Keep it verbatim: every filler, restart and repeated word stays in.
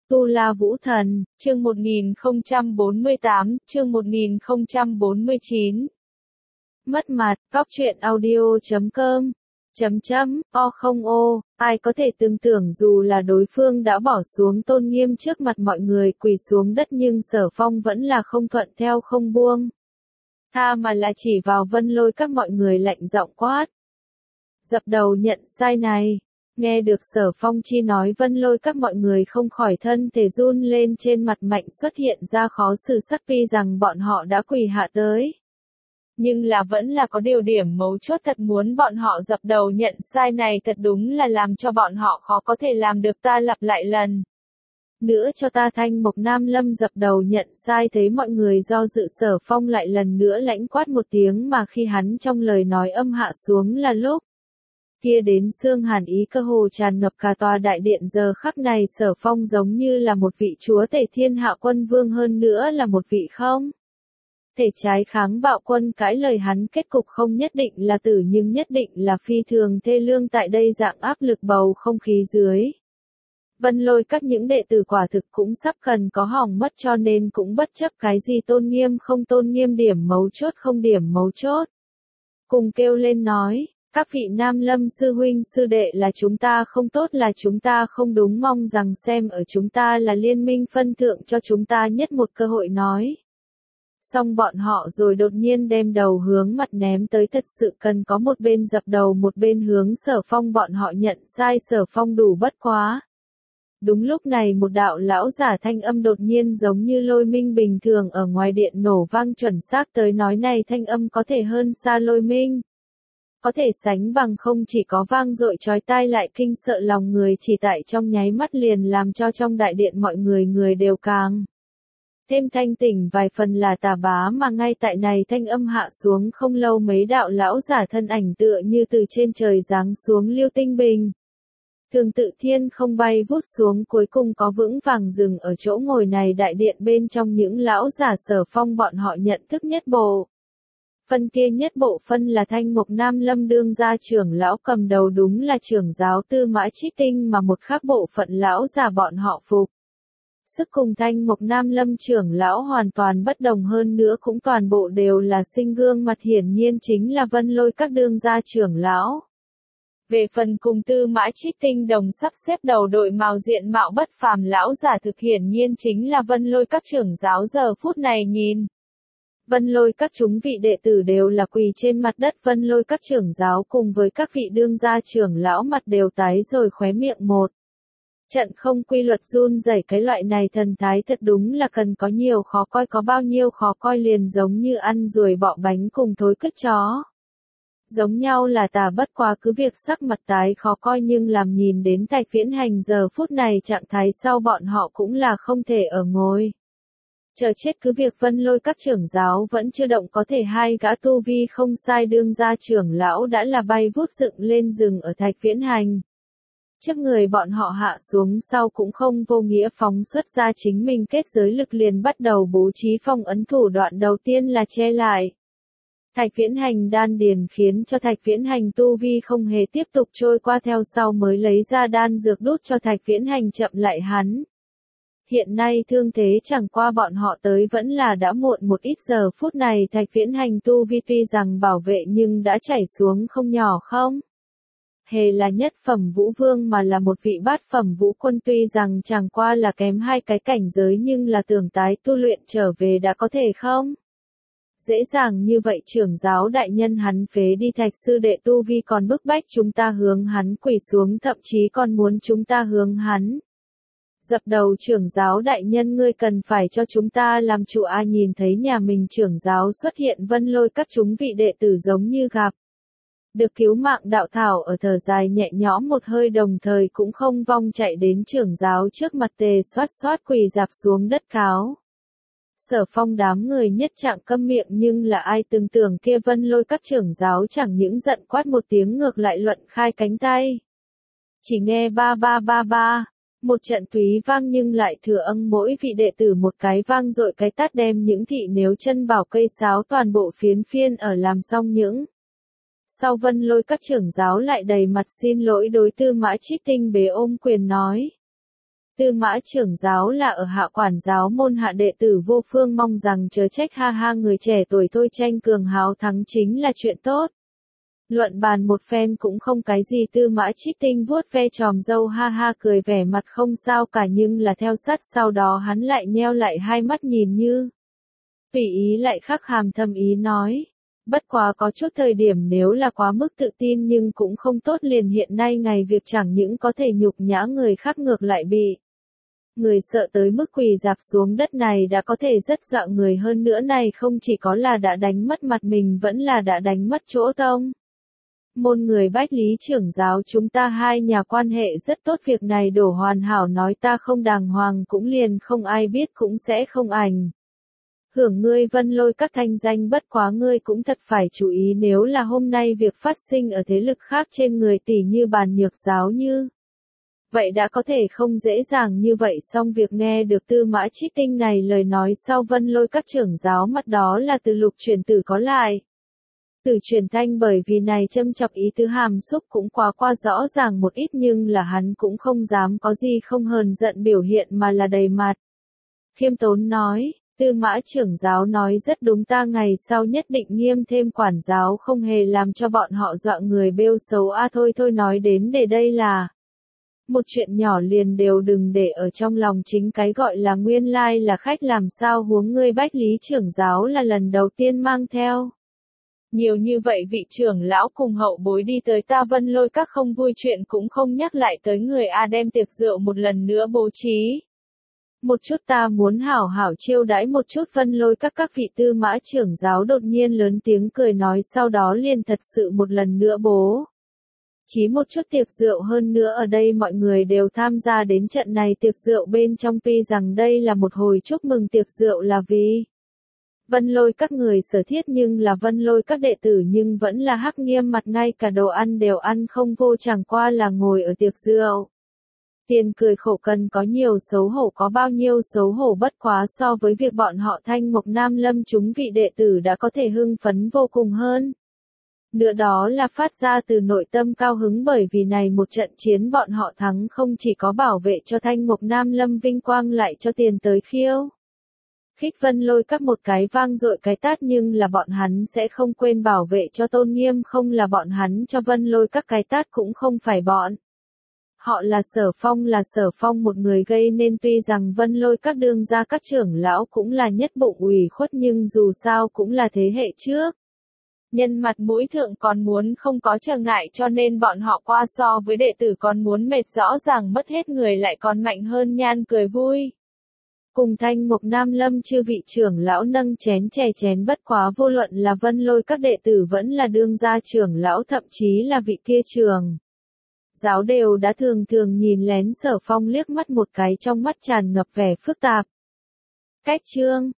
Tu La Vũ Thần, chương một nghìn không trăm bốn mươi tám, chương một nghìn không trăm bốn mươi chín. Mất mặt, góc truyện audio chấm com, chấm chấm, o không ô, ai có thể tưởng tưởng dù là đối phương đã bỏ xuống tôn nghiêm trước mặt mọi người quỳ xuống đất nhưng Sở Phong vẫn là không thuận theo không buông. Tha mà là chỉ vào Vân Lôi các mọi người lạnh giọng quát. Dập đầu nhận sai này. Nghe được Sở Phong chi nói Vân Lôi các mọi người không khỏi thân thể run lên, trên mặt mạnh xuất hiện ra khó xử sắc, tuy rằng bọn họ đã quỳ hạ tới. Nhưng là vẫn là có điều điểm mấu chốt, thật muốn bọn họ dập đầu nhận sai này thật đúng là làm cho bọn họ khó có thể làm được. Ta lặp lại lần nữa cho ta, Thanh Mộc Nam Lâm dập đầu nhận sai. Thấy mọi người do dự, Sở Phong lại lần nữa lãnh quát một tiếng, mà khi hắn trong lời nói âm hạ xuống là lúc kia đến xương hàn ý cơ hồ tràn ngập cả tòa đại điện. Giờ khắc này Sở Phong giống như là một vị chúa tể thiên hạ quân vương, hơn nữa là một vị không thể trái kháng bạo quân. Cãi lời hắn kết cục không nhất định là tử nhưng nhất định là phi thường thê lương. Tại đây dạng áp lực bầu không khí dưới, Vân Lôi các những đệ tử quả thực cũng sắp cần có hỏng mất, cho nên cũng bất chấp cái gì tôn nghiêm không tôn nghiêm, điểm mấu chốt không điểm mấu chốt, cùng kêu lên nói. Các vị Nam Lâm sư huynh sư đệ, là chúng ta không tốt, là chúng ta không đúng, mong rằng xem ở chúng ta là liên minh phân thượng cho chúng ta nhất một cơ hội nói. Xong bọn họ rồi đột nhiên đem đầu hướng mặt ném tới, thật sự cần có một bên dập đầu một bên hướng Sở Phong bọn họ nhận sai. Sở Phong đủ bất quá. Đúng lúc này một đạo lão giả thanh âm đột nhiên giống như lôi minh bình thường ở ngoài điện nổ vang, chuẩn xác tới nói này thanh âm có thể hơn xa lôi minh. Có thể sánh bằng, không chỉ có vang dội chói tai lại kinh sợ lòng người, chỉ tại trong nháy mắt liền làm cho trong đại điện mọi người người đều càng thêm thanh tỉnh vài phần là tà bá. Mà ngay tại này thanh âm hạ xuống không lâu, mấy đạo lão giả thân ảnh tựa như từ trên trời giáng xuống lưu tinh bình thường tự thiên không bay vút xuống, cuối cùng có vững vàng dừng ở chỗ ngồi này. Đại điện bên trong những lão giả Sở Phong bọn họ nhận thức nhất bộ phân kia nhất bộ phân là Thanh Mộc Nam Lâm đương gia trưởng lão cầm đầu, đúng là trưởng giáo Tư Mã Trích Tinh, mà một khác bộ phận lão giả bọn họ phục sức cùng Thanh Mộc Nam Lâm trưởng lão hoàn toàn bất đồng, hơn nữa cũng toàn bộ đều là sinh gương mặt, hiển nhiên chính là Vân Lôi các đương gia trưởng lão. Về phần cùng Tư Mã Trích Tinh đồng sắp xếp đầu đội màu diện mạo bất phàm lão giả, thực hiển nhiên chính là Vân Lôi các trưởng giáo. Giờ phút này nhìn Vân Lôi các chúng vị đệ tử đều là quỳ trên mặt đất, Vân Lôi các trưởng giáo cùng với các vị đương gia trưởng lão mặt đều tái rồi, khóe miệng một trận không quy luật run rẩy. Cái loại này thần thái thật đúng là cần có nhiều khó coi, có bao nhiêu khó coi liền giống như ăn ruồi bọ bánh cùng thối cứt chó giống nhau là tà, bất quá cứ việc sắc mặt tái khó coi nhưng làm nhìn đến Thạch Viễn Hành giờ phút này trạng thái sau, bọn họ cũng là không thể ở ngồi chờ chết. Cứ việc Vân Lôi các trưởng giáo vẫn chưa động, có thể hai gã tu vi không sai đương gia trưởng lão đã là bay vút dựng lên rừng ở Thạch Viễn Hành trước người bọn họ hạ xuống sau, cũng không vô nghĩa phóng xuất ra chính mình kết giới lực, liền bắt đầu bố trí phong ấn. Thủ đoạn đầu tiên là che lại Thạch Viễn Hành đan điền, khiến cho Thạch Viễn Hành tu vi không hề tiếp tục trôi qua, theo sau mới lấy ra đan dược đút cho Thạch Viễn Hành chậm lại hắn. Hiện nay thương thế chẳng qua bọn họ tới vẫn là đã muộn một ít. Giờ phút này Thạch Viễn Hành tu vi tuy rằng bảo vệ nhưng đã chảy xuống không nhỏ, không hề là nhất phẩm vũ vương mà là một vị bát phẩm vũ quân. Tuy rằng chẳng qua là kém hai cái cảnh giới nhưng là tưởng tái tu luyện trở về đã có thể không dễ dàng như vậy. Trưởng giáo đại nhân, hắn phế đi Thạch sư đệ tu vi, còn bức bách chúng ta hướng hắn quỳ xuống, thậm chí còn muốn chúng ta hướng hắn dập đầu. Trưởng giáo đại nhân, ngươi cần phải cho chúng ta làm chủ a. Nhìn thấy nhà mình trưởng giáo xuất hiện, Vân Lôi các chúng vị đệ tử giống như gặp được cứu mạng đạo thảo, ở thở dài nhẹ nhõm một hơi, đồng thời cũng không vong chạy đến trưởng giáo trước mặt tề xoát xoát quỳ dạp xuống đất cáo. Sở Phong đám người nhất trạng câm miệng, nhưng là ai từng tưởng kia Vân Lôi các trưởng giáo chẳng những giận quát một tiếng, ngược lại luận khai cánh tay. Chỉ nghe ba ba ba ba, một trận túy vang, nhưng lại thừa âng mỗi vị đệ tử một cái vang dội cái tát, đem những thị nếu chân bảo cây sáo toàn bộ phiến phiên ở. Làm xong những sau, Vân Lôi các trưởng giáo lại đầy mặt xin lỗi đối Tư Mã Trích Tinh bế ôm quyền nói. Tư Mã trưởng giáo là ở hạ quản giáo môn hạ đệ tử vô phương, mong rằng chớ trách, ha ha, người trẻ tuổi thôi tranh cường hào thắng chính là chuyện tốt. Luận bàn một phen cũng không cái gì. Tư Mã Trích Tinh vuốt ve tròm râu, ha ha cười vẻ mặt không sao cả, nhưng là theo sát sau đó hắn lại nheo lại hai mắt nhìn như tùy ý, lại khắc hàm thâm ý nói. Bất quá có chút thời điểm nếu là quá mức tự tin nhưng cũng không tốt, liền hiện nay ngày việc chẳng những có thể nhục nhã người khác ngược lại bị người sợ tới mức quỳ dạp xuống đất này đã có thể rất dọa người, hơn nữa này không chỉ có là đã đánh mất mặt mình, vẫn là đã đánh mất chỗ tông môn người. Bách Lý trưởng giáo, chúng ta hai nhà quan hệ rất tốt, việc này đổ hoàn hảo nói ta không đàng hoàng cũng liền không ai biết, cũng sẽ không ảnh hưởng ngươi Vân Lôi các thanh danh, bất quá ngươi cũng thật phải chú ý, nếu là hôm nay việc phát sinh ở thế lực khác trên người tỷ như Bàn Nhược giáo như vậy đã có thể không dễ dàng như vậy. Xong việc nghe được Tư Mã Trích Tinh này lời nói sau, Vân Lôi các trưởng giáo mặt đó là Từ Lục truyền tử có lại Từ truyền thanh, bởi vì này châm chọc ý tứ hàm xúc cũng quá qua rõ ràng một ít, nhưng là hắn cũng không dám có gì không hờn giận biểu hiện, mà là đầy mặt khiêm tốn nói. Tư Mã trưởng giáo nói rất đúng, ta ngày sau nhất định nghiêm thêm quản giáo, không hề làm cho bọn họ dọa người bêu xấu. A à, thôi thôi, nói đến để đây là một chuyện nhỏ liền đều đừng để ở trong lòng, chính cái gọi là nguyên lai là khách làm sao huống ngươi Bách Lý trưởng giáo là lần đầu tiên mang theo nhiều như vậy vị trưởng lão cùng hậu bối đi tới ta Vân Lôi các, không vui chuyện cũng không nhắc lại tới người a, đem tiệc rượu một lần nữa bố trí một chút, ta muốn hảo hảo chiêu đãi một chút Vân Lôi các các vị. Tư Mã trưởng giáo đột nhiên lớn tiếng cười nói, sau đó liền thật sự một lần nữa bố chí một chút tiệc rượu, hơn nữa ở đây mọi người đều tham gia đến trận này tiệc rượu bên trong. Tuy rằng đây là một hồi chúc mừng tiệc rượu là vì Vân Lôi các người sở thiết, nhưng là Vân Lôi các đệ tử nhưng vẫn là hắc nghiêm mặt, ngay cả đồ ăn đều ăn không vô, chẳng qua là ngồi ở tiệc rượu tiền cười khổ cần có nhiều xấu hổ có bao nhiêu xấu hổ, bất quá so với việc bọn họ Thanh Mộc Nam Lâm chúng vị đệ tử đã có thể hưng phấn vô cùng hơn nữa, đó là phát ra từ nội tâm cao hứng, bởi vì này một trận chiến bọn họ thắng không chỉ có bảo vệ cho Thanh Mộc Nam Lâm vinh quang, lại cho tiền tới khiêu khích Vân Lôi các một cái vang dội cái tát, nhưng là bọn hắn sẽ không quên bảo vệ cho tôn nghiêm, không là bọn hắn cho Vân Lôi các cái tát, cũng không phải bọn họ là Sở Phong, là Sở Phong một người gây nên. Tuy rằng Vân Lôi các đương gia các trưởng lão cũng là nhất bụng ủy khuất, nhưng dù sao cũng là thế hệ trước, nhân mặt mũi thượng còn muốn không có trở ngại, cho nên bọn họ qua so với đệ tử còn muốn mệt, rõ ràng mất hết người lại còn mạnh hơn. Nhan cười vui cùng Thanh Mộc Nam Lâm chư vị trưởng lão nâng chén chè chén, bất quá vô luận là Vân Lôi các đệ tử vẫn là đương gia trưởng lão, thậm chí là vị kia trường giáo, đều đã thường thường nhìn lén Sở Phong liếc mắt một cái, trong mắt tràn ngập vẻ phức tạp. Cách chương